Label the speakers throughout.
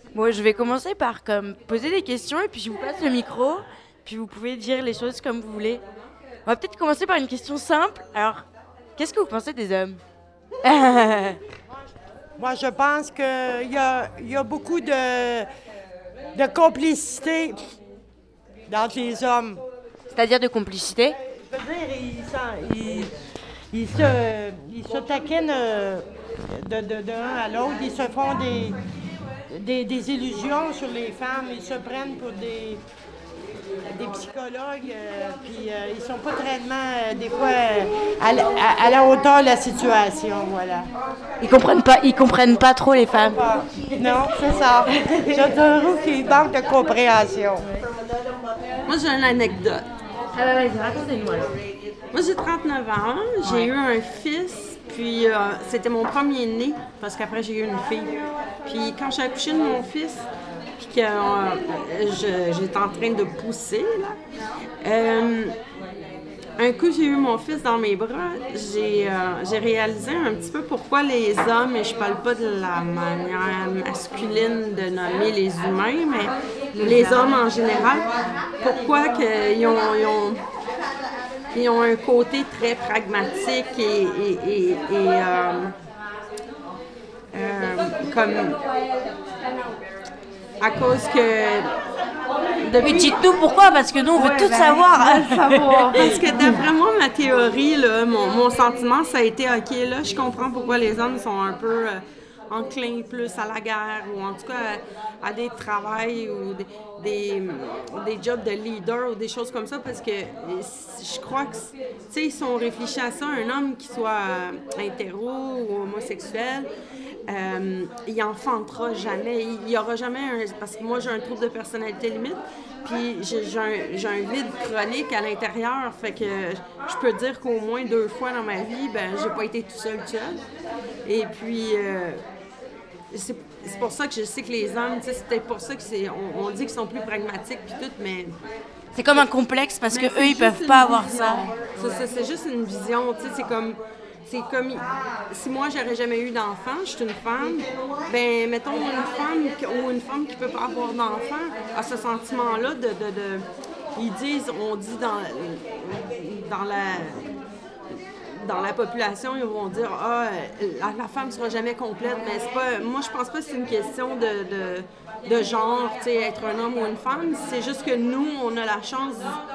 Speaker 1: Bon, je vais commencer par poser des questions et puis je vous passe le micro. Puis vous pouvez dire les choses comme vous voulez. On va peut-être commencer par une question simple. Alors, qu'est-ce que vous pensez des hommes?
Speaker 2: Moi, je pense qu'il y a beaucoup de complicité entre les hommes.
Speaker 1: C'est-à-dire de complicité?
Speaker 2: Je veux dire, ils se taquinent de un à l'autre. Ils se font des illusions sur les femmes. Ils se prennent pour des psychologues. Puis ils sont pas tellement, des fois, à la hauteur de la situation. Voilà.
Speaker 1: Ils comprennent pas trop les femmes.
Speaker 2: Non, c'est ça. Je trouve qu'il manque de compréhension.
Speaker 3: Moi, j'ai une anecdote.
Speaker 1: Ah ouais, vas-y, racontez-moi.
Speaker 3: Moi, j'ai 39 ans. J'ai eu un fils, puis c'était mon premier-né, parce qu'après, j'ai eu une fille. Puis quand j'ai accouché de mon fils, puis que j'étais en train de pousser, là, un coup, j'ai eu mon fils dans mes bras, j'ai réalisé un petit peu pourquoi les hommes, et je parle pas de la manière masculine de nommer les humains, mais les hommes en général, pourquoi qu'ils ils ont un côté très pragmatique et comme à cause que
Speaker 1: Mais dites-nous pourquoi, parce que nous, on veut tout savoir.
Speaker 3: Parce que d'après moi, ma théorie, là, mon sentiment, ça a été OK, là, je comprends pourquoi les hommes sont un peu enclins plus à la guerre ou en tout cas à des travails ou des jobs de leader ou des choses comme ça parce que je crois que, tu sais, ils sont réfléchis à ça. Un homme qui soit hétéro ou homosexuel, il enfantera jamais. Il n'y aura jamais parce que moi, j'ai un trouble de personnalité limite, puis j'ai un vide chronique à l'intérieur. Fait que je peux dire qu'au moins 2 fois dans ma vie, ben j'ai pas été tout seul. Et puis, c'est pour ça que je sais que les hommes, tu sais, c'est peut-être pour ça que on dit qu'ils sont plus pragmatiques puis tout, mais...
Speaker 1: C'est comme un complexe parce que eux, ils peuvent pas avoir ça.
Speaker 3: C'est juste une vision, tu sais, c'est comme si moi j'aurais jamais eu d'enfant, je suis une femme, ben mettons une femme qui peut pas avoir d'enfant a ce sentiment-là on dit dans la population, ils vont dire la femme sera jamais complète, mais c'est pas, moi je pense pas que c'est une question de genre, tu sais, être un homme ou une femme, c'est juste que nous on a la chance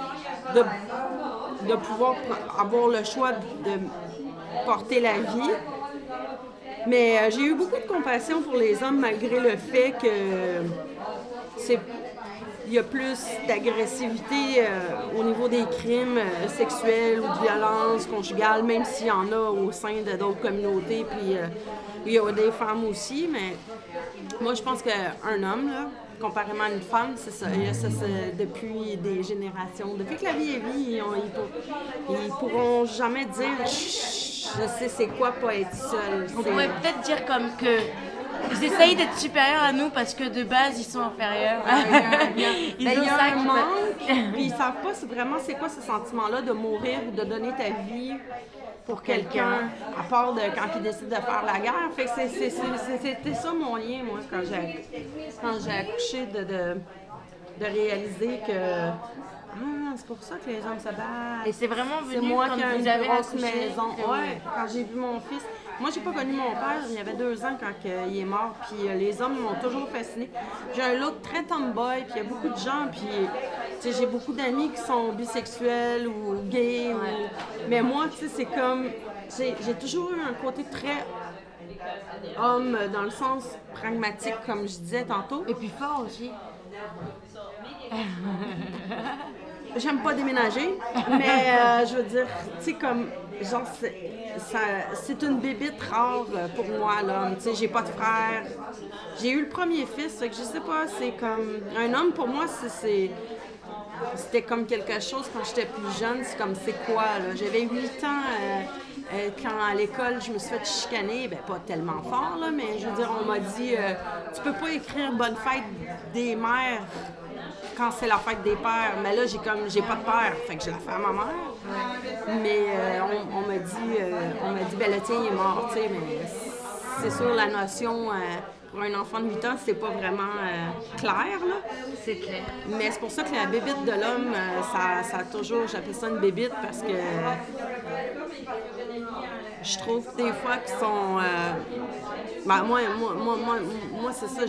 Speaker 3: de pouvoir avoir le choix de porter la vie. Mais j'ai eu beaucoup de compassion pour les hommes malgré le fait que il y a plus d'agressivité au niveau des crimes sexuels ou de violence conjugale, même s'il y en a au sein d'autres communautés, puis il y a des femmes aussi, mais moi je pense qu'un homme, là, comparément à une femme, c'est ça. Il y a ça depuis des générations. Depuis que la vie est vie, ils pourront jamais dire « je sais c'est quoi pas être seul ».
Speaker 1: On pourrait peut-être dire comme que ils essayent d'être supérieurs à nous parce que de base, ils sont inférieurs.
Speaker 3: Il y a un manque, puis ils savent pas vraiment c'est quoi ce sentiment-là de mourir ou de donner ta vie pour quelqu'un, à part quand ils décident de faire la guerre. Fait que c'était ça mon lien, moi, quand j'ai accouché, de réaliser que c'est pour ça que les hommes se battent.
Speaker 1: Et c'est vraiment venu
Speaker 3: c'est moi
Speaker 1: quand
Speaker 3: qui ai
Speaker 1: vous
Speaker 3: une
Speaker 1: avez
Speaker 3: grosse
Speaker 1: accouché.
Speaker 3: maison. Ouais, quand j'ai vu mon fils. Moi, j'ai pas connu mon père, il avait 2 ans quand il est mort, puis les hommes m'ont toujours fasciné. J'ai un look très tomboy, puis il y a beaucoup de gens, puis tu sais, j'ai beaucoup d'amis qui sont bisexuels ou gays, mais moi, tu sais, c'est comme, j'ai toujours eu un côté très homme, dans le sens pragmatique, comme je disais tantôt.
Speaker 1: Et puis fort aussi.
Speaker 3: J'aime pas déménager, mais je veux dire, tu sais, comme, genre, c'est une bébite rare pour moi, l'homme. Tu sais, j'ai pas de frère. J'ai eu le premier fils, fait que je sais pas, c'est comme, un homme pour moi, c'était comme quelque chose quand j'étais plus jeune, c'est comme, c'est quoi, là? J'avais 8 ans, quand à l'école, je me suis fait chicaner, ben pas tellement fort, là, mais je veux dire, on m'a dit, tu peux pas écrire Bonne fête des mères quand c'est la fête des pères. Mais là, j'ai pas de père, fait que je la fais à ma mère. Mais on m'a dit, ben le tien, il est mort, tu sais, mais c'est sûr, la notion pour un enfant de 8 ans, c'est pas vraiment clair, là.
Speaker 1: C'est clair.
Speaker 3: Mais c'est pour ça que la bébite de l'homme, ça a toujours... J'appelle ça une bébite parce que je trouve des fois qu'ils sont... moi, c'est ça,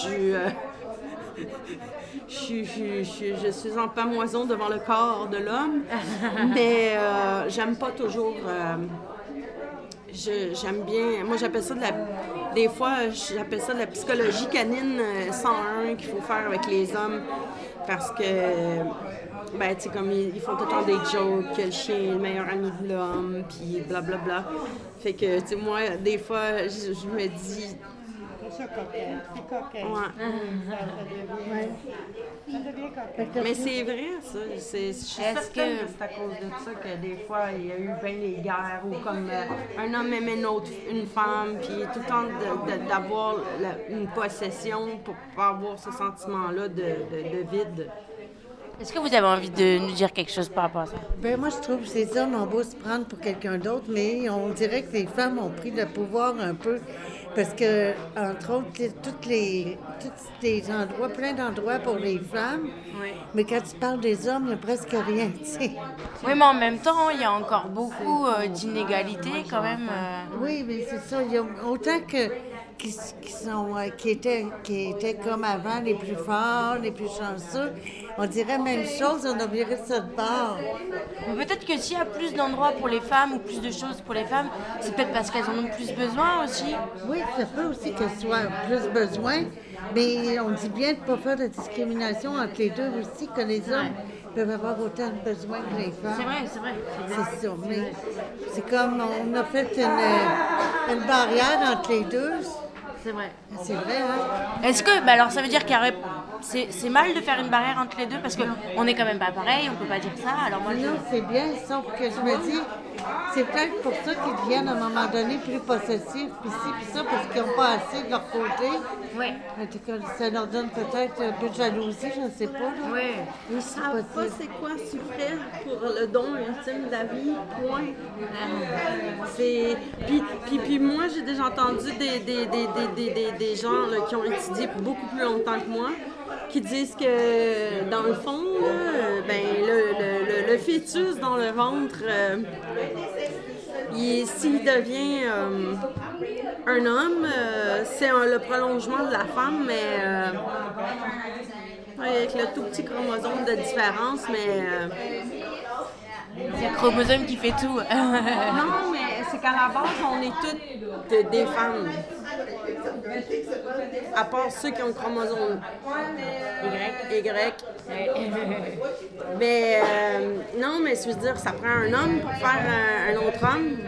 Speaker 3: je suis en pamoison devant le corps de l'homme, mais j'aime pas toujours... j'aime bien... Moi, j'appelle ça des fois, j'appelle ça de la psychologie canine 101 qu'il faut faire avec les hommes, parce que... Ben, tu sais, comme ils font tout le temps des jokes, que le chien est le meilleur ami de l'homme, puis blablabla. Fait que, tu sais, moi, des fois, je me dis...
Speaker 2: C'est ça, coquin. C'est coquin.
Speaker 3: Ouais.
Speaker 2: Ça devient coquin.
Speaker 3: Mais c'est vrai, ça. Je suis certaine que c'est à cause de ça que des fois, il y a eu bien les guerres, ou comme un homme aimait une femme, puis tout le temps d'avoir une possession pour pas avoir ce sentiment-là de vide.
Speaker 1: Est-ce que vous avez envie de nous dire quelque chose par rapport à ça?
Speaker 4: Ben moi, je trouve que ces hommes ont beau se prendre pour quelqu'un d'autre, mais on dirait que les femmes ont pris le pouvoir un peu. Parce que, entre autres, tous les endroits, plein d'endroits pour les femmes,
Speaker 1: Oui.
Speaker 4: mais quand tu parles des hommes, il n'y a presque rien, tu sais.
Speaker 1: Oui, mais en même temps, il y a encore beaucoup d'inégalités quand même.
Speaker 4: Oui, mais c'est ça. Il y a autant qui étaient comme avant, les plus forts, les plus chanceux. On dirait même chose, on a viré de ça de bord.
Speaker 1: Mais peut-être que s'il y a plus d'endroits pour les femmes ou plus de choses pour les femmes, c'est peut-être parce qu'elles en ont plus besoin aussi.
Speaker 4: Oui, ça peut aussi qu'elles soient plus besoin, mais on dit bien de ne pas faire de discrimination entre les deux aussi, que les hommes peuvent avoir autant de besoins que les femmes.
Speaker 1: C'est vrai, c'est vrai.
Speaker 4: C'est ça, mais c'est comme on a fait une barrière entre les deux.
Speaker 1: C'est vrai.
Speaker 4: C'est vrai, hein?
Speaker 1: Est-ce que, bah alors ça veut dire qu'il y aurait... C'est mal de faire une barrière entre les deux parce qu'on n'est quand même pas pareil, on peut pas dire ça. Alors moi,
Speaker 4: Non, c'est bien, sauf que je me dis, c'est peut-être pour ça qu'ils deviennent à un moment donné plus possessifs, puis ci, puis ça, parce qu'ils n'ont pas assez de leur côté.
Speaker 1: Oui.
Speaker 4: En tout cas, ça leur donne peut-être un peu de jalousie, je ne sais pas. Là.
Speaker 1: Oui.
Speaker 3: Ils savent pas c'est quoi souffrir pour le don ultime de la vie, point. C'est... Puis moi, j'ai déjà entendu des gens là, qui ont étudié beaucoup plus longtemps que moi, qui disent que, dans le fond, là, ben, le fœtus dans le ventre, s'il devient un homme, c'est le prolongement de la femme, mais avec le tout petit chromosome de différence, mais...
Speaker 1: C'est le chromosome qui fait tout.
Speaker 3: Non, mais c'est qu'à la base, on est toutes des femmes. À part ceux qui ont le chromosome Y. Mais non, mais je veux dire, ça prend un homme pour faire un autre homme.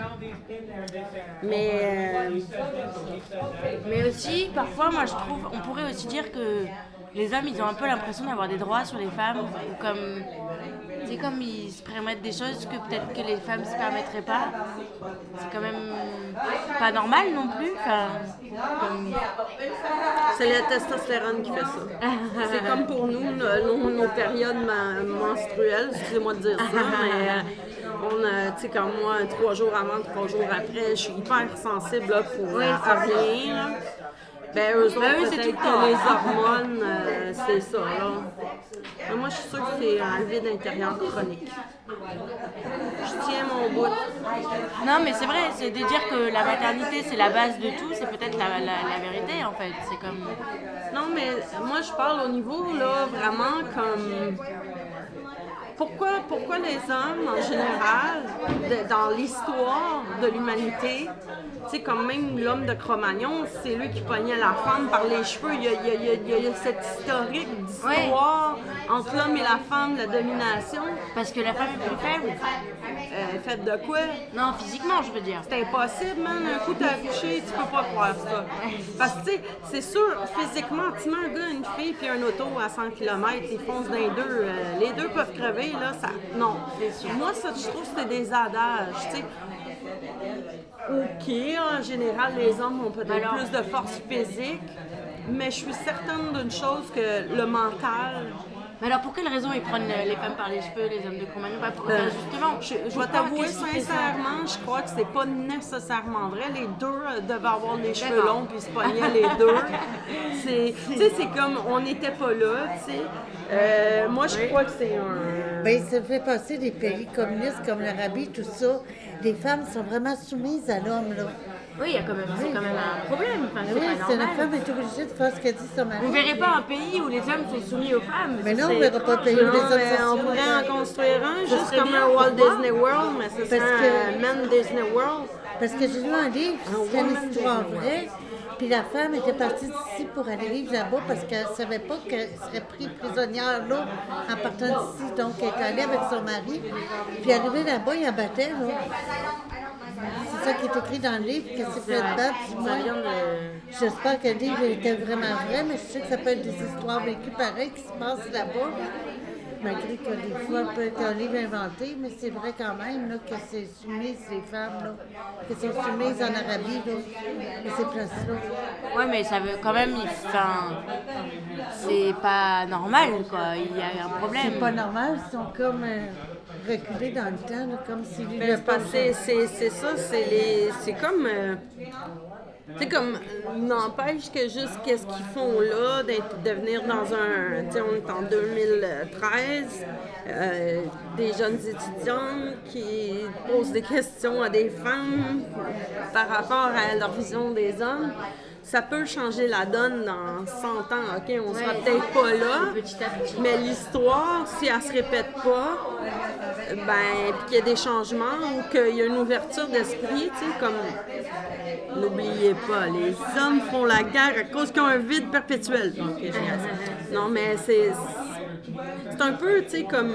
Speaker 3: Mais
Speaker 1: aussi, parfois, moi je trouve, on pourrait aussi dire que les hommes, ils ont un peu l'impression d'avoir des droits sur les femmes, ou comme... C'est comme ils se permettent des choses que peut-être que les femmes se permettraient pas. C'est quand même pas normal non plus.
Speaker 3: C'est la testostérone qui fait ça. C'est comme pour nous, nos périodes menstruelles, excusez-moi de dire ça, mais tu sais, comme moi, 3 jours avant, 3 jours après, je suis hyper sensible là, pour rien. Là. Ben, eux autres,
Speaker 1: c'est tout le
Speaker 3: que
Speaker 1: temps.
Speaker 3: les hormones, c'est ça, là. Mais moi, je suis sûre que c'est un vide intérieur chronique. Je tiens mon bout.
Speaker 1: Non, mais c'est vrai, c'est de dire que la maternité, c'est la base de tout, c'est peut-être la vérité, en fait. C'est comme...
Speaker 3: Non, mais moi, je parle au niveau, là, vraiment comme... Pourquoi les hommes, en général, dans l'histoire de l'humanité, tu sais, comme même l'homme de Cro-Magnon, c'est lui qui pognait la femme par les cheveux. Il y a cette historique d'histoire entre l'homme et la femme, la domination.
Speaker 1: Parce que la femme est plus faible.
Speaker 3: Faite de quoi?
Speaker 1: Non, physiquement, je veux dire.
Speaker 3: C'est impossible, man. Un coup, t'as accouché, tu peux pas croire ça. Parce que, tu sais, c'est sûr, physiquement, tu mets un gars, une fille, puis un auto à 100 km, ils foncent dans les deux. Les deux peuvent crever, là, ça... Non. Moi, ça, je trouve que c'est des adages, tu sais. OK, en général, les hommes ont peut-être plus de force physique, mais je suis certaine d'une chose, que le mental
Speaker 1: Mais alors, pour quelle raison ils prennent les femmes par les cheveux, les hommes de Cro-Magnon? Justement,
Speaker 3: je vais t'avouer sincèrement, je crois que c'est pas nécessairement vrai. Les deux devaient avoir les cheveux longs puis se pognaient les deux. C'est comme, on n'était pas là, tu sais. Moi, je crois que c'est un...
Speaker 4: Bien, ça fait passer des pays communistes comme l'Arabie, tout ça. Les femmes sont vraiment soumises à l'homme, là.
Speaker 1: Oui, c'est quand même un problème. Enfin,
Speaker 4: Oui,
Speaker 1: c'est pas
Speaker 4: la
Speaker 1: normal.
Speaker 4: femme est obligée de faire ce qu'elle dit son mari.
Speaker 1: On verrait pas un pays où les hommes sont soumis aux femmes.
Speaker 4: Mais non, on ne verra pas de pays où les hommes sont
Speaker 3: on
Speaker 4: soumis.
Speaker 3: pourrait en construire un, juste
Speaker 1: serait
Speaker 3: comme
Speaker 1: bien,
Speaker 3: un Walt
Speaker 1: pourquoi?
Speaker 3: Disney World, mais ce serait un Men Disney World.
Speaker 4: Parce que j'ai lu un livre, c'était une histoire vraie, puis la femme était partie d'ici pour aller vivre là-bas parce qu'elle ne savait pas qu'elle serait prise prisonnière là en partant d'ici. Donc, elle est allée avec son mari, puis arrivée là-bas, il abattait, là. C'est ça qui est écrit dans le livre, qu'elle s'est fait battre, du moins. J'espère que le livre était vraiment vrai, mais je sais que ça peut être des histoires vécues pareilles qui se passent là-bas. Malgré que des fois, peut être un livre inventé, mais c'est vrai quand même là, que c'est soumise, les femmes, là, qui sont soumises en Arabie, là, à ces places-là.
Speaker 1: Ouais, mais ça veut quand même. C'est pas normal, quoi. Il y a un problème.
Speaker 4: C'est pas normal, ils sont comme reculés dans le temps, là, comme s'ils
Speaker 3: Mais
Speaker 4: vivaient
Speaker 3: c'est
Speaker 4: pas.
Speaker 3: c'est ça, c'est comme... tu sais, comme, n'empêche que juste qu'est-ce qu'ils font là, de venir dans un... Tu sais, on est en 2013, des jeunes étudiantes qui posent des questions à des femmes par rapport à leur vision des hommes. Ça peut changer la donne dans 100 ans, OK? On sera peut-être pas là,
Speaker 1: Petit à petit.
Speaker 3: mais l'histoire, si elle se répète pas, ben, puis qu'il y a des changements ou qu'il y a une ouverture d'esprit, tu sais, comme... N'oubliez pas, les hommes font la guerre à cause qu'ils ont un vide perpétuel. Donc, non, mais c'est un peu, tu sais, comme...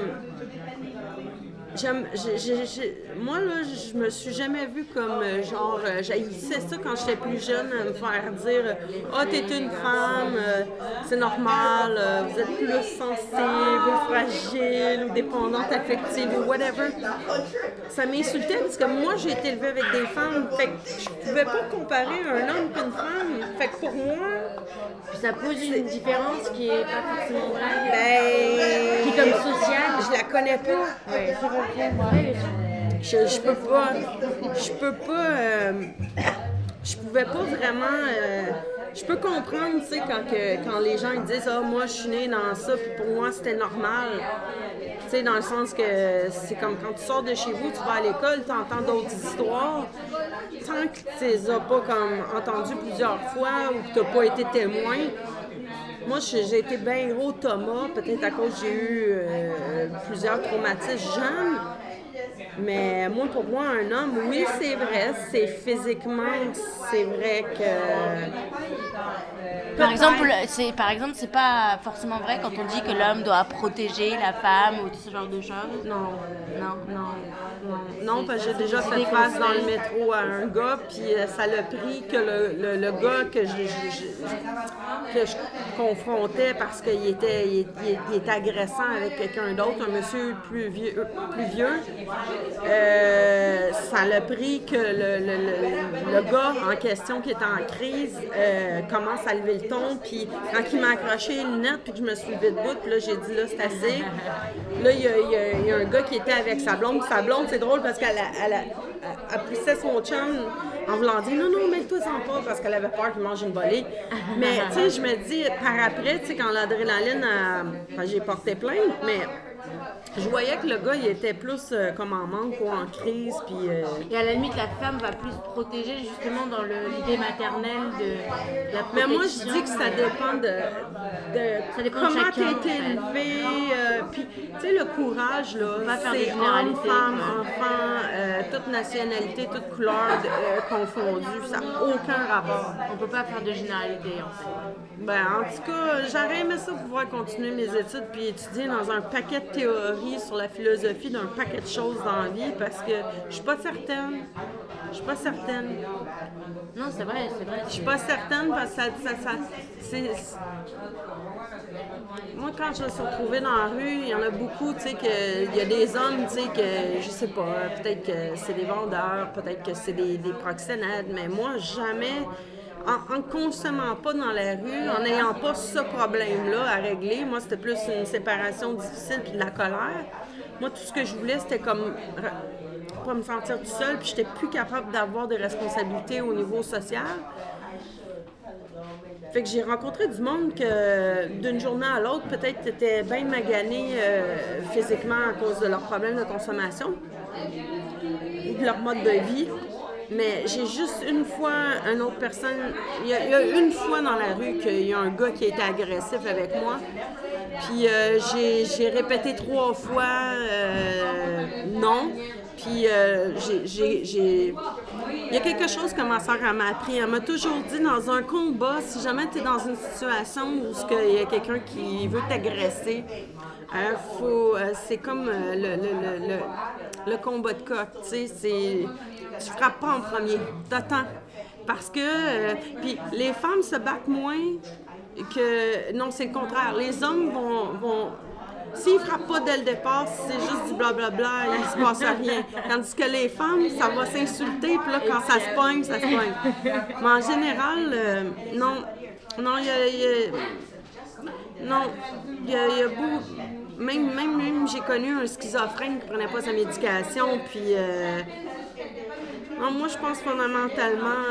Speaker 3: Moi, là, je me suis jamais vue comme, genre, j'haïssais ça quand j'étais plus jeune, me faire dire « Ah, t'es une femme, c'est normal, vous êtes plus sensible, ou fragile, ou dépendante affective, ou whatever. » Ça m'insultait parce que moi, j'ai été élevée avec des femmes, fait que je pouvais pas comparer un homme et une femme. Fait que pour moi...
Speaker 1: Puis ça pose une différence qui est pas forcément vraie.
Speaker 3: Ben...
Speaker 1: Qui est comme sociale.
Speaker 3: Je la connais pas.
Speaker 1: Ouais.
Speaker 3: Je pouvais pas vraiment... je peux comprendre, tu sais, quand les gens ils disent « Ah, moi, je suis née dans ça, puis pour moi, c'était normal. » Tu sais, dans le sens que c'est comme quand tu sors de chez vous, tu vas à l'école, tu entends d'autres histoires. Tant que tu les as pas comme entendues plusieurs fois ou que tu n'as pas été témoin. Moi, j'ai été bien gros Thomas, peut-être à cause que j'ai eu plusieurs traumatismes jeunes. Mais moi, pour moi, un homme, oui, c'est vrai, c'est physiquement, c'est vrai que...
Speaker 1: Par exemple, c'est pas forcément vrai quand on dit que l'homme doit protéger la femme ou tout ce genre de choses.
Speaker 3: Non, parce que j'ai déjà fait face dans le métro à un gars, puis ça l'a pris que le gars que je confrontais parce qu'il était agressant avec quelqu'un d'autre, un monsieur plus vieux, ça l'a pris que le gars en question qui était en crise commence à lever le ton, puis quand il m'a accroché les lunettes, puis que je me suis levée debout, puis là j'ai dit là c'est assez. Là il y a un gars qui était avec sa blonde, puis sa blonde c'est drôle parce qu'elle poussait son chum en voulant dire non, mets-toi en pas parce qu'elle avait peur qu'il mange une volée. Mais tu sais, je me dis par après, tu sais, quand l'adrénaline, j'ai porté plainte, mais je voyais que le gars, il était plus comme en manque ou en crise, puis...
Speaker 1: Et à la limite, la femme va plus protéger justement dans l'idée maternelle de la protection.
Speaker 3: Mais moi, je dis que ça dépend de comment tu as été élevé, puis tu sais, le courage, là, c'est homme, femme, enfant, toute nationalité, toute couleur confondue, ça n'a aucun rapport.
Speaker 1: On peut pas faire de généralité, en fait.
Speaker 3: Ben, en tout cas, j'aurais aimé ça pouvoir continuer mes études puis étudier dans un paquet de théories sur la philosophie d'un paquet de choses dans la vie parce que je suis pas certaine.
Speaker 1: Non, c'est vrai.
Speaker 3: Je suis pas certaine parce que c'est... Moi, quand je me suis retrouvée dans la rue, il y en a beaucoup, tu sais, qu'il y a des hommes, tu sais, que, je sais pas, peut-être que c'est des vendeurs, peut-être que c'est des proxénètes, mais moi, jamais... en consommant pas dans la rue, en n'ayant pas ce problème-là à régler. Moi, c'était plus une séparation difficile puis de la colère. Moi, tout ce que je voulais, c'était comme pas me sentir tout seul, puis j'étais plus capable d'avoir des responsabilités au niveau social. Fait que j'ai rencontré du monde que d'une journée à l'autre, peut-être étaient bien maganés physiquement à cause de leurs problèmes de consommation ou de leur mode de vie. Mais j'ai juste une fois une autre personne, il y a une fois dans la rue qu'il y a un gars qui a été agressif avec moi. Puis j'ai répété 3 fois non. Puis il y a quelque chose que ma soeur m'a appris. Elle m'a toujours dit, dans un combat, si jamais tu es dans une situation où il y a quelqu'un qui veut t'agresser, c'est comme le combat de coq, tu sais, tu frappes pas en premier, t'attends. Parce que, puis les femmes se battent moins que, non, c'est le contraire. Les hommes vont s'ils frappent pas dès le départ, c'est juste du blablabla, il se passe rien. Tandis que les femmes, ça va s'insulter, puis là, quand ça se pogne, ça se pogne. Mais en général, non, il y a beaucoup... Même j'ai connu un schizophrène qui prenait pas sa médication, puis... non, moi, je pense fondamentalement...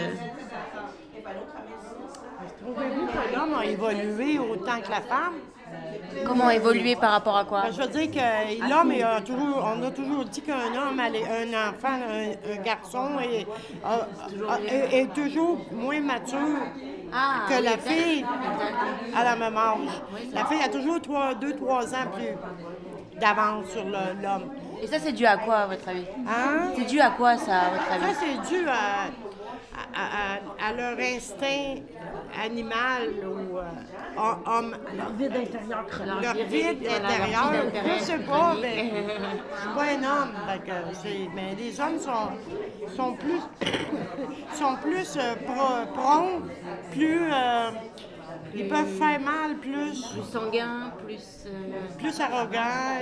Speaker 2: Trouvez-vous que l'homme a évolué autant que la femme?
Speaker 1: Comment évoluer par rapport à quoi?
Speaker 2: Ben, je veux dire que l'homme, on a toujours dit qu'un homme, un enfant, un garçon est toujours moins mature que la fille à la même âge. La fille a toujours 2-3 ans plus d'avance sur l'homme.
Speaker 1: Et ça, c'est dû à quoi, à votre avis?
Speaker 2: Hein?
Speaker 1: C'est dû à quoi, ça, à votre avis?
Speaker 2: Ça, c'est dû à leur instinct animal ou homme. Leur vide intérieur. Leur vide intérieur. Je sais pas, mais je suis pas un homme. Mais les hommes sont plus prompts, plus... ils peuvent faire mal, plus
Speaker 1: sanguins,
Speaker 2: plus arrogants.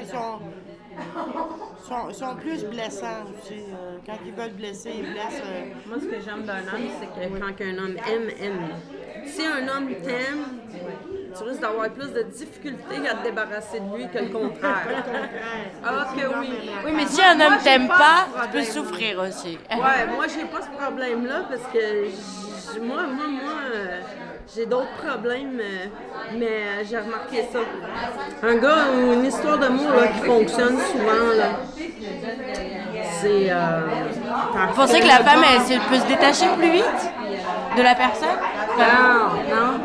Speaker 2: Ils sont plus blessants aussi. Quand ils veulent blesser, ils blessent.
Speaker 3: Moi, ce que j'aime d'un homme, c'est que quand un homme aime. Si un homme t'aime, tu risques d'avoir plus de difficultés à te débarrasser de lui que le contraire. Ah, que oui.
Speaker 1: Oui, mais si un homme t'aime pas, tu peux souffrir aussi.
Speaker 3: Ouais, moi, j'ai pas ce problème-là parce que moi, j'ai d'autres problèmes, mais j'ai remarqué ça. Un gars ou une histoire d'amour là, qui fonctionne souvent, là, c'est...
Speaker 1: Vous pensez que la femme, elle peut se détacher plus vite de la personne?
Speaker 3: Non.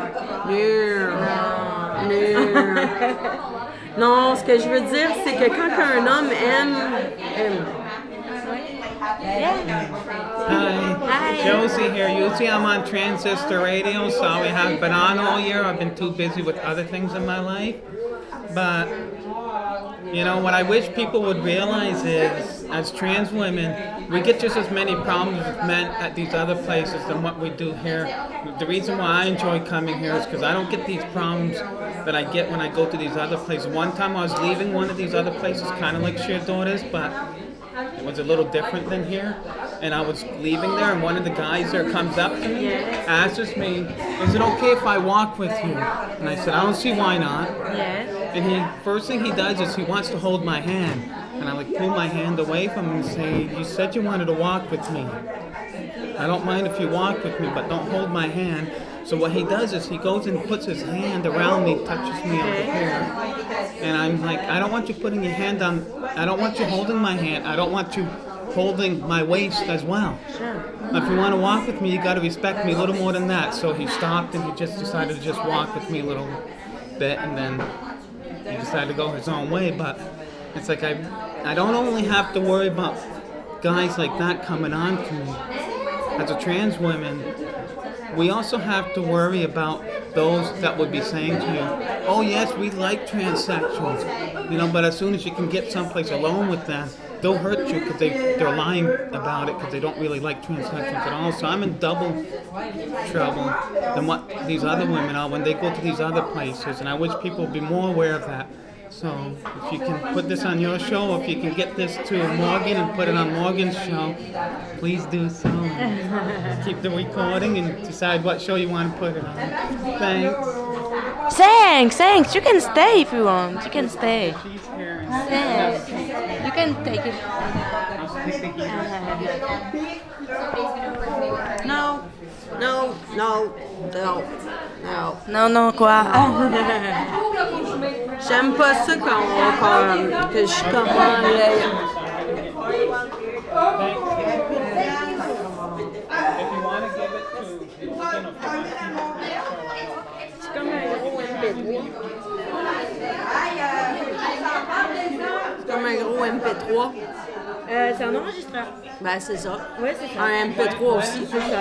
Speaker 3: Non, ce que je veux dire, c'est que quand un homme aime...
Speaker 5: Hi, Josie here. Usually I'm on Transistor Radio, so I haven't been on all year. I've been too busy with other things in my life. But, you know, what I wish people would realize is, as trans women, we get just as many problems with men at these other places than what we do here. The reason why I enjoy coming here is because I don't get these problems that I get when I go to these other places. One time I was leaving one of these other places, kind of like Shared Daughters, but it was a little different than here. And I was leaving there, and one of the guys there comes up to me, asks me, "Is it okay if I walk with you?" And I said, "I don't see why not."
Speaker 1: Yes.
Speaker 5: And first thing he does is he wants to hold my hand. And I pull my hand away from him and say, "You said you wanted to walk with me. I don't mind if you walk with me, but don't hold my hand." So what he does is he goes and puts his hand around me, touches me over here. And I'm like, "I don't want you putting your hand on, I don't want you holding my hand. I don't want you holding my waist as well. If you want to walk with me, you got to respect me a little more than that." So he stopped and he just decided to just walk with me a little bit, and then he decided to go his own way. But it's like I don't only have to worry about guys like that coming on to me. As a trans woman, we also have to worry about those that would be saying to you, "Oh yes, we like transsexuals, you know, but as soon as you can get someplace alone with them, they'll hurt you because they're lying about it because they don't really like transsexuals at all." So I'm in double trouble than what these other women are when they go to these other places, and I wish people would be more aware of that. So if you can put this on your show, or if you can get this to Morgan and put it on Morgan's show, please do so. Keep the recording and decide what show you want to put it on. Thanks.
Speaker 1: Thanks. You can stay if you want. You can stay.
Speaker 5: She's here.
Speaker 1: Thanks. You can take it.
Speaker 3: Non, non, non, non, non.
Speaker 1: Non, quoi?
Speaker 3: J'aime pas ça que je commande. C'est comme un gros MP3. C'est comme un gros MP3.
Speaker 1: C'est un enregistreur.
Speaker 3: Ben, c'est ça.
Speaker 1: Ouais, c'est ça.
Speaker 3: Un MP3 aussi.
Speaker 1: C'est ça.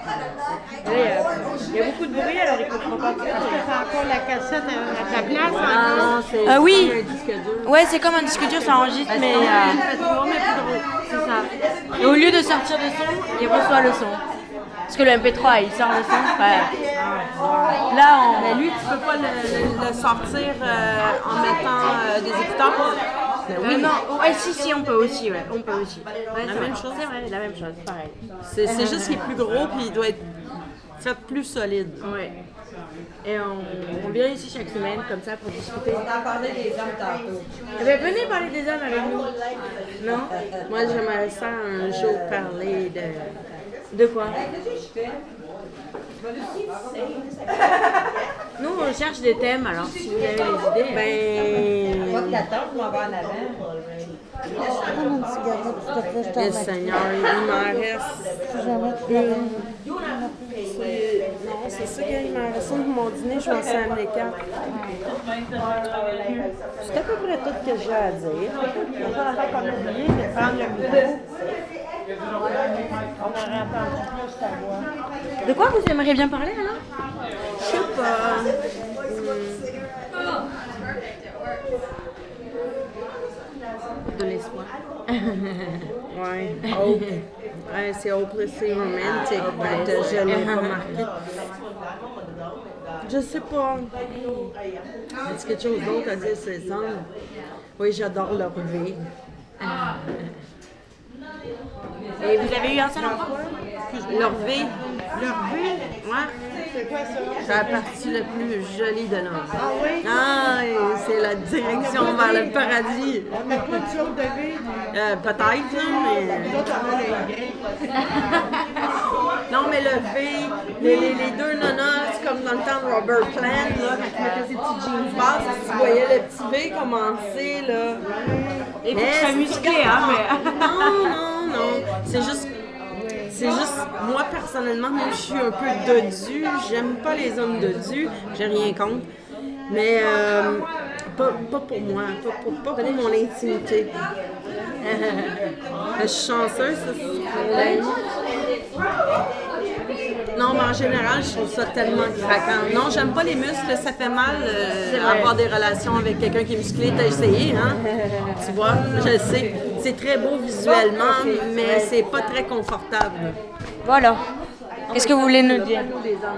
Speaker 1: Il y a beaucoup de bruit, alors il comprend pas.
Speaker 2: C'est encore la cassette à ta place.
Speaker 3: Non, c'est
Speaker 1: Oui.
Speaker 3: un disque dur.
Speaker 1: Ouais, c'est comme un disque dur, ça enregistre, mais
Speaker 3: MP3, mais plus gros.
Speaker 1: c'est ça. Et au lieu de sortir le son, il reçoit le son. Parce que le MP3, il sort le son. Là,
Speaker 3: Mais lui, tu peux pas le sortir en mettant des écouteurs. Ben oui.
Speaker 1: non, ouais, si, on peut aussi, ouais. On peut aussi. Ouais,
Speaker 3: La
Speaker 1: c'est
Speaker 3: même
Speaker 1: vrai.
Speaker 3: chose.
Speaker 1: C'est vrai, la même chose, pareil.
Speaker 3: C'est juste qu'il est plus gros puis il doit être fait plus solide.
Speaker 1: Ouais. Et on vient ici chaque semaine, comme ça, pour discuter.
Speaker 4: On a parlé des hommes tantôt.
Speaker 1: Eh bien, venez parler des hommes avec nous. Non?
Speaker 3: Moi, j'aimerais ça un jour parler de...
Speaker 1: De quoi? Nous, on cherche des thèmes, alors si vous avez des idées.
Speaker 3: Ben...
Speaker 4: Moi, t'attends, je m'en vais en avant.
Speaker 2: Prends une cigarette, s'il te plaît, je t'en
Speaker 3: Le
Speaker 2: remercie.
Speaker 3: Seigneur, il m'en reste...
Speaker 2: Si jamais tu veux.
Speaker 3: Non, c'est ça qu'il m'en reste un pour mon dîner, je vais en amener 4.
Speaker 2: C'est à peu près tout ce que j'ai à dire. La seule affaire qu'on a oublié, c'est de prendre le micro. On aurait entendu plus ta voix.
Speaker 1: De quoi vous aimeriez bien parler, alors?
Speaker 3: Je sais pas...
Speaker 1: De l'espoir.
Speaker 3: Ouais, Hope. Ouais, c'est Hopelessly Romantic. Je l'ai pas marqué. Je sais pas. Est-ce quelque chose d'autre à dire sur les hommes? Oui, j'adore leur vie.
Speaker 1: Et vous avez eu un seul enfant?
Speaker 3: Leur vie?
Speaker 2: Leur vue,
Speaker 3: Ouais.
Speaker 2: c'est quoi ça?
Speaker 3: C'est la partie la plus jolie de l'homme.
Speaker 2: Ah oui?
Speaker 3: Ah, et c'est la direction vers le paradis.
Speaker 2: On n'a pas de chose de vie.
Speaker 3: Peut-être, là, mais...
Speaker 2: Nous autres, on a le Y.
Speaker 3: Non, mais le V, les deux nonas, c'est comme dans le temps de Robert Plant, là, quand il mettait ses petits jeans basses, tu voyais le petit V commencer, là.
Speaker 1: Et faut que ça soit musclé, hein, mais...
Speaker 3: Non. C'est juste, moi personnellement, même je suis un peu dodue, j'aime pas les hommes dodus, j'ai rien contre. Mais pas pour moi, pas pour mon intimité. Je suis chanceuse, c'est non, mais en général, je trouve ça tellement craquant. Non, j'aime pas les muscles, ça fait mal avoir des relations avec quelqu'un qui est musclé. T'as essayé, hein? Tu vois, je le sais. C'est très beau visuellement, mais c'est pas très confortable.
Speaker 1: Voilà. Qu'est-ce que vous voulez nous dire?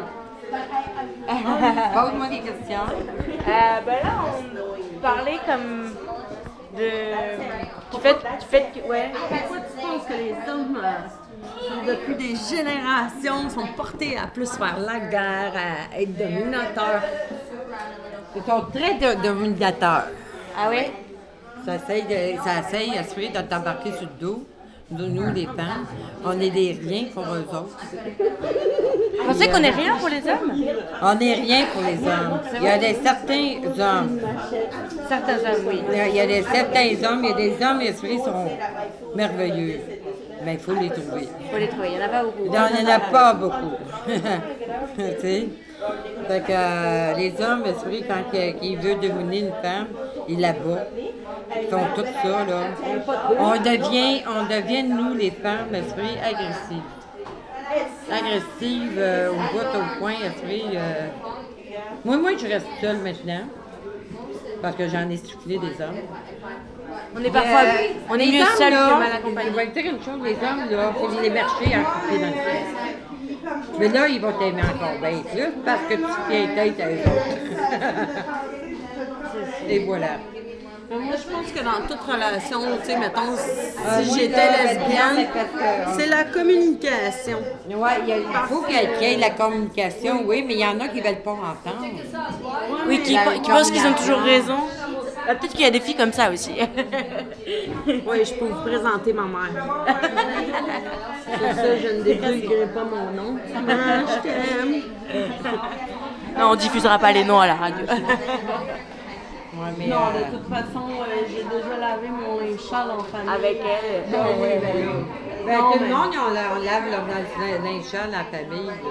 Speaker 4: Pose-moi des questions.
Speaker 1: Ben là, on parlait comme de... Du fait que... Ouais.
Speaker 3: Pourquoi tu penses que les hommes, depuis des générations, sont portés à plus faire la guerre, à être dominateurs?
Speaker 4: Ils sont très dominateurs.
Speaker 1: Ah oui?
Speaker 4: Ça essaye à se de t'embarquer sur le dos. Nous, les femmes, on est des riens pour eux autres.
Speaker 1: Vous pensez qu'on est rien pour les hommes?
Speaker 4: On n'est rien pour les hommes. Il y a certains hommes.
Speaker 1: Certains hommes, oui.
Speaker 4: Il y a certains hommes, il y a des hommes, les esprits sont merveilleux. Mais il faut les trouver.
Speaker 1: Il faut les trouver, il n'y en a pas beaucoup.
Speaker 4: Il n'y en a pas beaucoup. Tu sais? Fait que les hommes, esprits, quand ils veulent dominer une femme, ils la battent. Ils font tout ça, là. On devient, nous, les femmes, esprits, agressives. Agressives, au bout, au coin, esprits. Moi, je reste seule maintenant. Parce que j'en ai soufflé des hommes.
Speaker 1: On est parfois... on est mieux seul que mal
Speaker 4: Je
Speaker 1: accompagné.
Speaker 4: vais te dire une chose, les hommes, là, c'est les marchés à couper dans le pied.
Speaker 6: Mais là, ils vont t'aimer encore bien plus parce que tu tiens tête à eux autres. Et voilà.
Speaker 3: Mais moi, je pense que dans toute relation, tu sais, mettons, si
Speaker 6: moi,
Speaker 3: j'étais
Speaker 6: là,
Speaker 3: lesbienne,
Speaker 6: parce que-
Speaker 3: c'est la communication.
Speaker 6: Oui, il faut qu'il y ait la communication, oui, mais il y en a qui ne veulent pas entendre.
Speaker 1: Oui, qui pensent qu'ils ont toujours raison. Ah, peut-être qu'il y a des filles comme ça aussi.
Speaker 3: Oui, je peux vous présenter ma mère. Pour ça, je ne divulguerai pas mon nom. Maman, je t'aime.
Speaker 1: Non, on diffusera pas les noms à la radio.
Speaker 6: Ouais, mais,
Speaker 3: Non, de toute façon, j'ai déjà lavé mon linge sale en famille.
Speaker 1: Avec elle.
Speaker 6: ben,
Speaker 3: Non,
Speaker 6: tout le
Speaker 3: mais-
Speaker 6: monde, on lave leur linge sale en famille. là.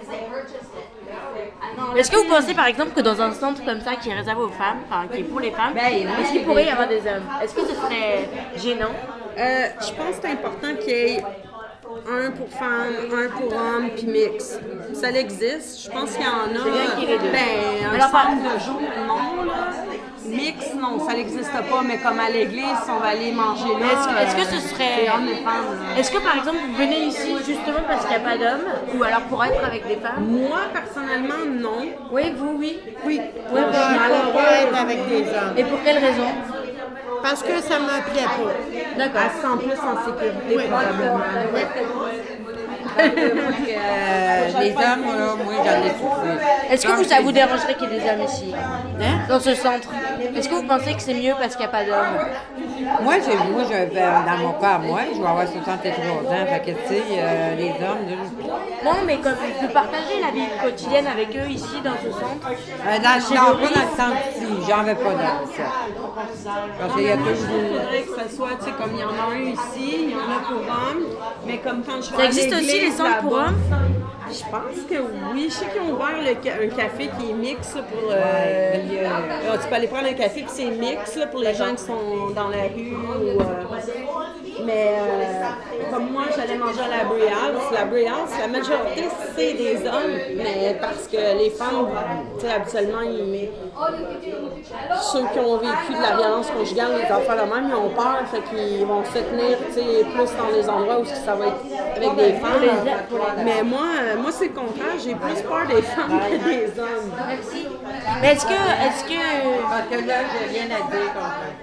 Speaker 1: Est-ce que vous pensez par exemple que dans un centre comme ça qui est réservé aux femmes, enfin qui est pour les femmes,
Speaker 6: Ben,
Speaker 1: est-ce qu'il pourrait y avoir des hommes? Est-ce que ce serait gênant?
Speaker 3: Je pense que c'est important qu'il y ait un pour femmes, un pour hommes, puis mix. Ça existe. Je pense qu'il y en a.
Speaker 1: bien qu'il y ait les deux.
Speaker 3: Ben, un
Speaker 1: Alors, par-
Speaker 3: centre de jour, non, là. Mix, non, ça n'existe pas, mais comme à l'église, on va aller manger là.
Speaker 1: Est-ce que ce serait...
Speaker 3: C'est hommes et femmes, là.
Speaker 1: Est-ce que par exemple vous venez ici justement parce qu'il n'y a pas d'hommes ou alors pour être avec des femmes?
Speaker 3: Moi, personnellement, non.
Speaker 1: Oui, vous, oui.
Speaker 3: Oui.
Speaker 2: Oui,
Speaker 3: je suis
Speaker 2: pour pas
Speaker 3: malheureuse.
Speaker 2: être avec des hommes.
Speaker 1: Et pour quelle raison?
Speaker 2: Parce que ça me plaît pas.
Speaker 1: D'accord.
Speaker 3: Elle se sent plus en sécurité, probablement.
Speaker 6: Les hommes, là, moi, j'en ai souffert.
Speaker 1: Est-ce que ça vous dérangerait qu'il y ait des hommes ici? Dans ce centre? Est-ce que vous pensez que c'est mieux parce qu'il n'y a pas d'hommes?
Speaker 6: Moi, dans mon cas, moi, je vais avoir 63 ans, fait que, tu sais, les hommes, là,
Speaker 1: Non, mais comme de partager la vie quotidienne avec eux ici dans ce centre.
Speaker 6: non, pas dans le centre ici, j'en veux pas dans ça. Parce qu'il y a
Speaker 3: Il
Speaker 6: toujours...
Speaker 3: faudrait que ce soit, tu sais, comme il y en a un ici, il y en a pour hommes, mais comme quand je vais
Speaker 1: Ça
Speaker 3: à
Speaker 1: existe aussi,
Speaker 3: l'église
Speaker 1: les centres pour
Speaker 3: là-bas,
Speaker 1: hommes?
Speaker 3: Je pense que oui. Je sais qu'ils ont ouvert un café qui est mix là, pour... tu peux aller prendre un café puis c'est mix là, pour les gens qui sont dans la rue. Comme moi, j'allais manger à la Brie House. La Brie House, la majorité, c'est des hommes, mais parce que les femmes, tu sais, habituellement, ceux qui ont vécu de la violence conjugale, les enfants de même, ils ont peur, fait qu'ils vont se tenir, tu sais, plus dans les endroits où ça va être avec des femmes. Mais moi, c'est le contraire, j'ai plus peur des femmes que des hommes.
Speaker 1: Merci. Mais est-ce que...
Speaker 6: Parce que là, j'ai rien à dire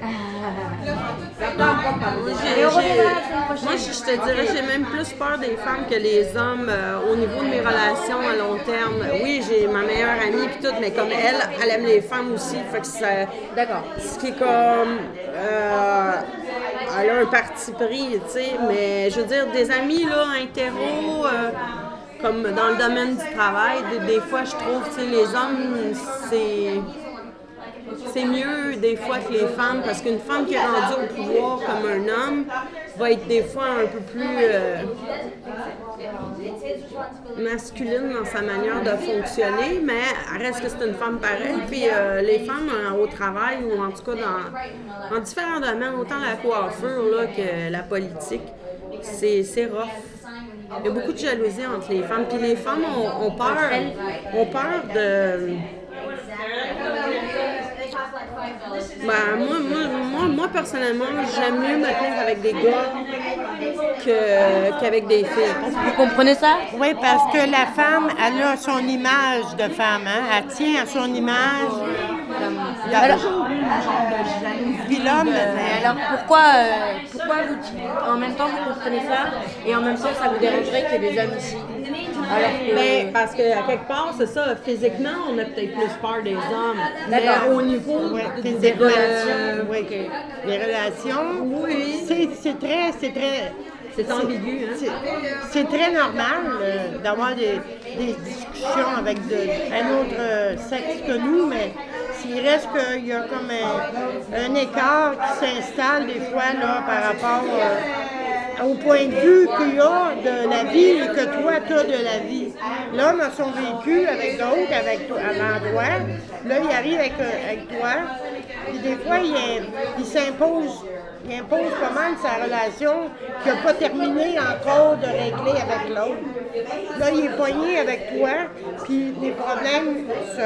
Speaker 3: Moi, je te dirais, j'ai même plus peur des femmes que les hommes au niveau de mes relations à long terme. Oui, j'ai ma meilleure amie puis tout, mais comme elle aime les femmes aussi, fait que ça...
Speaker 1: D'accord.
Speaker 3: Ce qui est comme... elle a un parti pris, tu sais, mais je veux dire, des amis, là, hétéros... comme dans le domaine du travail, des fois, je trouve, tu sais, les hommes, c'est mieux des fois que les femmes, parce qu'une femme qui est rendue au pouvoir comme un homme va être des fois un peu plus masculine dans sa manière de fonctionner, mais elle reste que c'est une femme pareille. Puis les femmes au travail, ou en tout cas dans différents domaines, autant la coiffure là, que la politique, c'est rough. Il y a beaucoup de jalousie entre les femmes. Puis les femmes ont peur de... Moi, personnellement, j'aime mieux me tenir avec des gars qu'avec des filles.
Speaker 1: Vous comprenez ça?
Speaker 2: Oui, parce que la femme, elle a son image de femme, hein? Elle tient à son image. Puis l'homme,
Speaker 1: Mais alors pourquoi en même temps vous comprenez ça et en même temps ça vous dérangerait qu'il y ait des hommes ici? Alors que...
Speaker 3: Mais parce qu'à quelque part, c'est ça, physiquement, on a peut-être plus peur des hommes.
Speaker 1: D'accord.
Speaker 3: Mais au niveau
Speaker 2: des relations, oui. Les relations,
Speaker 3: oui,
Speaker 2: c'est très...
Speaker 3: c'est ambigu, hein?
Speaker 2: C'est très normal d'avoir des discussions avec un autre sexe que nous, mais il reste qu'il y a comme un écart qui s'installe des fois là, par rapport au point de vue qu'il y a de la vie et que toi, tu as de la vie. L'homme a son vécu avec d'autres, avec toi, avant toi. Là, il arrive avec toi. Puis des fois, il s'impose. Il impose pas mal sa relation qu'il n'a pas terminé encore de régler avec l'autre. Là, il est poigné avec toi, puis les problèmes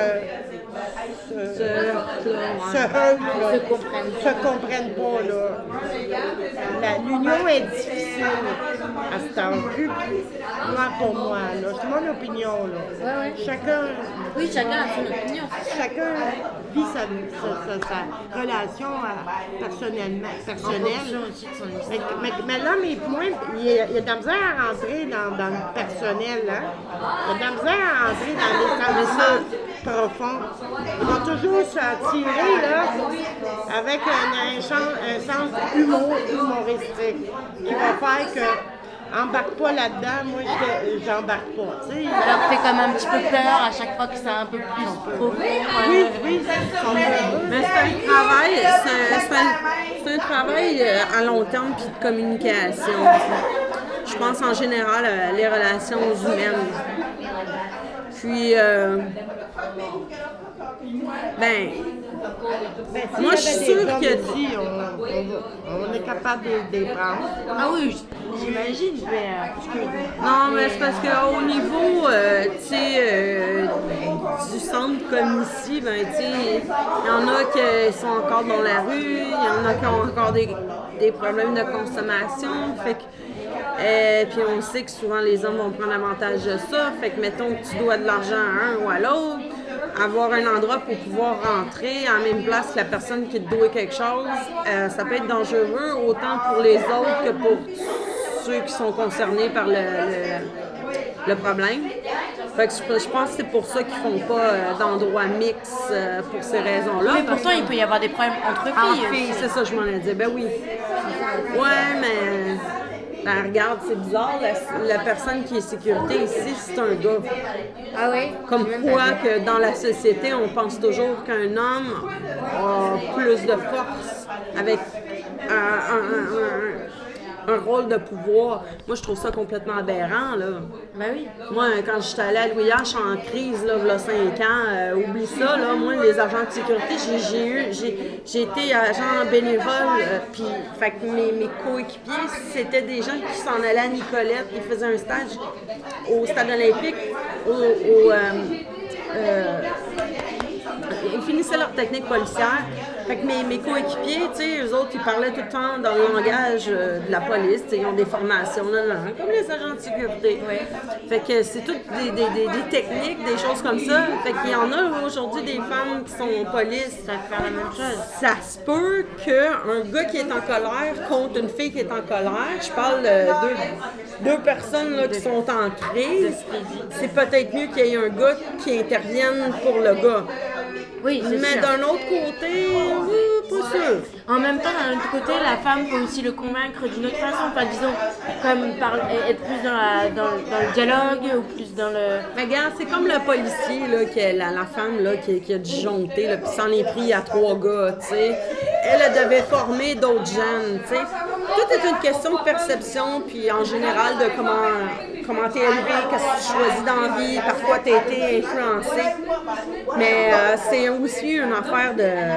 Speaker 2: se comprennent pas. Là. L'union est difficile à ce temps-là. Moi, pour moi, là. mon opinion, là.
Speaker 1: Ouais.
Speaker 2: Chacun
Speaker 1: Oui, chacun a son opinion.
Speaker 2: chacun vit sa relation personnelle.
Speaker 1: Aussi de son histoire.
Speaker 2: Mais là, mes points, il y a de la misère à rentrer dans le personnel. Hein? Il y a de la misère à rentrer dans les sentiments profonds. Ils vont toujours s'attirer là, avec un sens humoristique qui va faire que embarque pas là-dedans, moi j'embarque pas. Tu sais.
Speaker 1: Ça leur fait comme un petit peu peur à chaque fois que c'est un peu plus profond.
Speaker 2: Oui,
Speaker 3: Mais c'est un travail, c'est un travail à long terme puis de communication. Je pense en général les relations humaines. Puis, moi je suis sûre que
Speaker 2: on est capable de les prendre.
Speaker 1: Ah oui, j'imagine, mais
Speaker 3: non, mais c'est parce qu'au niveau, du centre comme ici, ben, tu sais, il y en a qui sont encore dans la rue, il y en a qui ont encore des problèmes de consommation, fait que, puis on sait que souvent les hommes vont prendre avantage de ça, fait que mettons que tu dois de l'argent à un ou à l'autre, avoir un endroit pour pouvoir rentrer en même place que la personne qui te doit quelque chose, ça peut être dangereux autant pour les autres que pour ceux qui sont concernés par le problème. Fait que je pense que c'est pour ça qu'ils font pas d'endroits mixtes pour ces raisons-là.
Speaker 1: mais pourtant il peut y avoir des problèmes entre filles.
Speaker 3: C'est ça, je m'en ai dit. Ben oui. Ouais, mais... Ben, regarde, c'est bizarre, la personne qui est sécurité ici, c'est un gars.
Speaker 1: Ah oui?
Speaker 3: Comme quoi que dans la société, on pense toujours qu'un homme a plus de force avec un rôle de pouvoir. Moi, je trouve ça complètement aberrant, là.
Speaker 1: Ben oui.
Speaker 3: Moi, quand j'étais allée à Louis H en crise, là, il y a 5 ans, oublie ça, là. Moi, les agents de sécurité, j'ai été agent bénévole, puis fait que mes coéquipiers, c'était des gens qui s'en allaient à Nicolette, ils faisaient un stage au Stade olympique, ils finissaient leur technique policière. Fait que mes coéquipiers, tu sais, eux autres, ils parlaient tout le temps dans le langage de la police, ils ont des formations, comme les agents de sécurité.
Speaker 1: Oui.
Speaker 3: Fait que c'est toutes des techniques, des choses comme ça. Fait qu'il y en a aujourd'hui des femmes qui sont police.
Speaker 1: Ça va faire la même chose.
Speaker 3: Ça se peut qu'un gars qui est en colère contre une fille qui est en colère, je parle de deux personnes là, qui sont en crise, c'est peut-être mieux qu'il y ait un gars qui intervienne pour le gars.
Speaker 1: Oui, c'est
Speaker 3: Mais
Speaker 1: sûr.
Speaker 3: d'un autre côté, pas sûr.
Speaker 1: En même temps, d'un autre côté, la femme peut aussi le convaincre d'une autre façon. Enfin, disons, comme être plus dans le dialogue ou plus dans le...
Speaker 3: Mais regarde, c'est comme le policier, là, la femme là, qui a disjoncté, puis s'en est pris à 3 gars, tu sais. Elle devait former d'autres jeunes, tu sais. Tout est une question de perception, puis en général, de comment t'es élevé, qu'est-ce que tu choisis dans la vie, par quoi t'as été influencé. Mais c'est aussi une affaire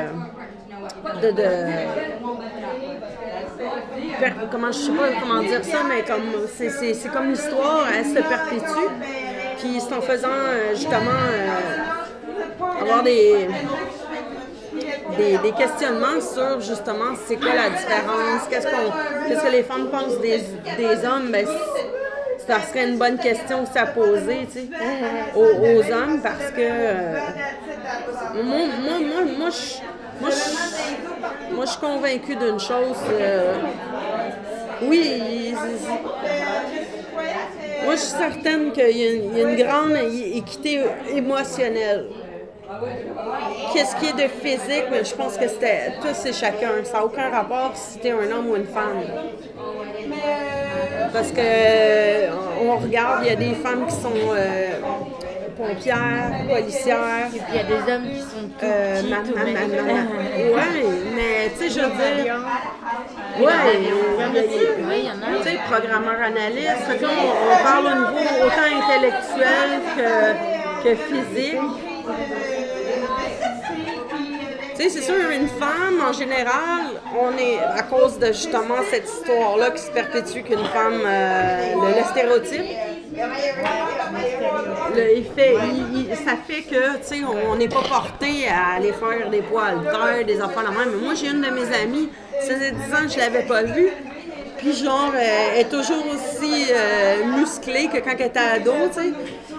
Speaker 3: comment, je sais pas comment dire ça, mais comme c'est comme l'histoire, elle se perpétue. Puis c'est en faisant justement avoir des questionnements sur justement c'est quoi la différence, qu'est-ce que les femmes pensent des hommes, ben, ça serait une bonne question aussi à poser, tu sais, aux hommes, parce que moi, je suis convaincue d'une chose. Oui, moi, je suis certaine qu'il y a une grande équité émotionnelle. Qu'est-ce qui est de physique? Mais je pense que tous et chacun. Ça n'a aucun rapport si t'es un homme ou une femme. Parce que on regarde, il y a des femmes qui sont pompières, policières.
Speaker 1: Et puis il y a des hommes qui sont tout petits,
Speaker 3: Ouais, mais tu sais, je veux dire...
Speaker 1: il y en a.
Speaker 3: Tu sais, programmeur analyste, fait que là, on parle au niveau autant intellectuel que physique. Tu sais, c'est sûr, une femme, en général, on est, à cause de justement cette histoire-là qui se perpétue qu'une femme, le stéréotype, ça fait que, tu sais, on n'est pas porté à aller faire des poids haltères, des affaires la même. Mais moi, j'ai une de mes amies, ça faisait 10 ans que je l'avais pas vue, puis genre, elle est toujours aussi musclée que quand elle était ado, tu sais.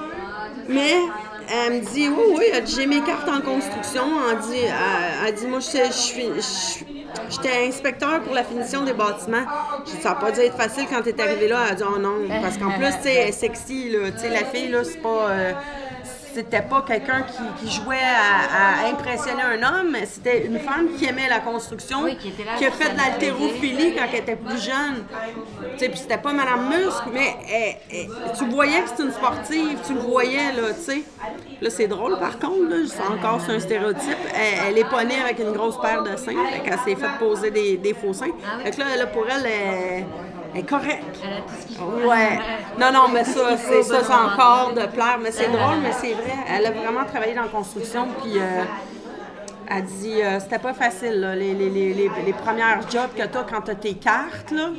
Speaker 3: Mais elle me dit, oui, elle dit, j'ai mes cartes en construction. Elle dit, moi, j'étais inspecteur pour la finition des bâtiments. J'ai dit, ça n'a pas dû être facile quand tu es arrivée là. Elle a dit, oh non. Parce qu'en plus, tu sais, elle est sexy, là. Tu sais, la fille, là, c'est pas... c'était pas quelqu'un qui jouait à impressionner un homme, c'était une femme qui aimait la construction,
Speaker 1: Oui, qui était là
Speaker 3: qui a
Speaker 1: pour
Speaker 3: fait de l'haltérophilie quand elle était plus jeune. Tu sais, puis c'était pas Madame Muscle, mais tu voyais que c'était une sportive, tu le voyais, là, tu sais. Là, c'est drôle, par contre, là, c'est encore sur un stéréotype. Elle est pas née avec une grosse paire de seins, fait qu'elle s'est fait poser des faux seins. Fait que là, pour elle, elle est correcte.
Speaker 1: Elle a tout ce qu'il faut.
Speaker 3: Ouais. Non, mais ça, c'est encore de plaire. Mais c'est drôle, mais c'est vrai. Elle a vraiment travaillé dans la construction, puis elle dit c'était pas facile, là, les premières jobs que t'as quand t'as tes cartes, là.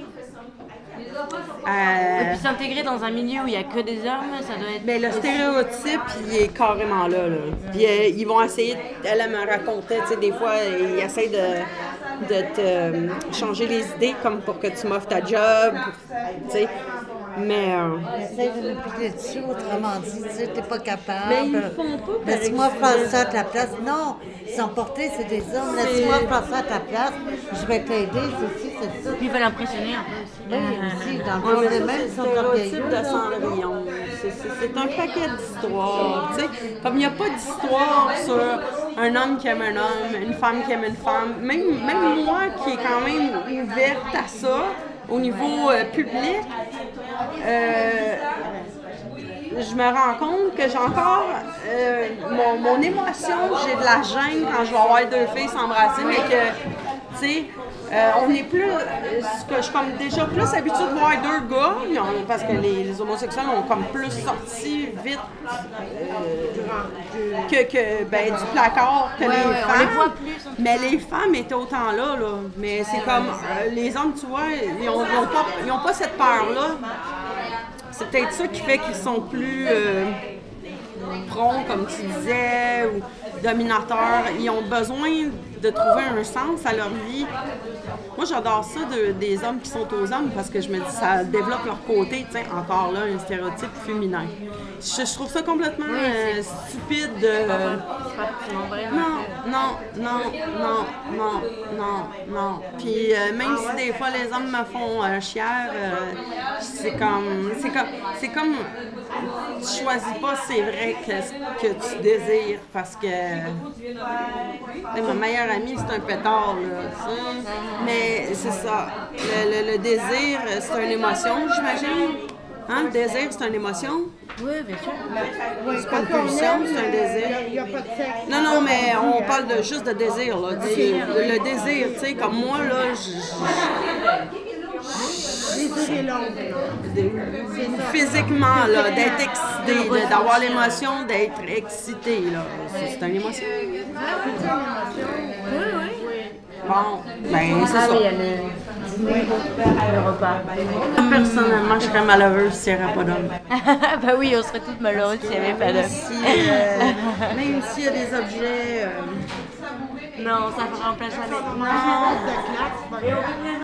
Speaker 1: Et puis s'intégrer dans un milieu où il n'y a que des hommes, ça doit être...
Speaker 3: Mais le stéréotype, il est carrément là. Puis ils vont essayer, elle me racontait, tu sais, des fois, ils essayent de te changer les idées comme pour que tu m'offres ta job, tu sais. Mais...
Speaker 4: Essaye de nous piquer dessus, autrement dit, tu sais, t'es pas capable.
Speaker 3: Mais ils font pas, par
Speaker 4: Laisse-moi
Speaker 3: exemple.
Speaker 4: faire ça à ta place. Non, ils sont portés, c'est des hommes. Laisse-moi faire ça à ta place. Je vais t'aider, ceci, c'est ça.
Speaker 1: Puis ils veulent impressionner un peu aussi.
Speaker 4: Oui, aussi, dans le
Speaker 3: Ouais,
Speaker 4: fond,
Speaker 3: mais
Speaker 4: les
Speaker 3: ça,
Speaker 4: mêmes
Speaker 3: c'est
Speaker 4: sont
Speaker 3: le
Speaker 4: orgueilleux.
Speaker 3: stéréotype de
Speaker 4: là.
Speaker 3: Cendrillon. C'est un paquet d'histoires. Tu sais, comme il n'y a pas d'histoire sur un homme qui aime un homme, une femme qui aime une femme, même moi qui est quand même ouverte à ça au niveau public, je me rends compte que j'ai encore mon émotion, j'ai de la gêne quand je vais voir deux filles s'embrasser, mais que, tu sais, on est plus, ce que je suis comme déjà plus habituée de voir deux gars, parce que les homosexuels ont comme plus sorti vite du placard que les femmes.
Speaker 1: on les voit plus.
Speaker 3: Mais les femmes étaient autant là. Mais c'est comme, les hommes, tu vois, ils ont pas cette peur-là. C'est peut-être ça qui fait qu'ils sont plus prompts, comme tu disais, ou dominateurs. Ils ont besoin de trouver un sens à leur vie. Moi, j'adore ça des hommes qui sont aux hommes parce que je me dis ça développe leur côté, tu sais, encore là, un stéréotype féminin. Je trouve ça complètement stupide. Non. Puis même si des fois les hommes me font chière, c'est comme tu choisis pas, c'est vrai que tu désires parce que ma meilleure amie c'est un pétard là, tu sais. Mais c'est ça. Le désir, c'est une émotion, j'imagine. Hein? Le désir, c'est une émotion.
Speaker 1: Oui, bien sûr.
Speaker 3: C'est pas une pulsion, c'est un désir.
Speaker 2: Il n'y a pas de sexe.
Speaker 3: Non, mais on parle juste de désir, là. Le désir, tu sais, comme moi, là,
Speaker 2: Désirer l'autre.
Speaker 3: physiquement, là, d'être excité, d'avoir l'émotion d'être excité, là. C'est une émotion. Bon, ben, c'est ça.
Speaker 1: Le repas.
Speaker 3: Personnellement, je serais malheureuse s'il n'y aurait pas d'homme.
Speaker 1: Bah oui, on serait toutes malheureuses s'il n'y avait pas d'hommes.
Speaker 3: Même s'il y a des objets...
Speaker 1: Non, ça fera remplacer la
Speaker 2: De classe,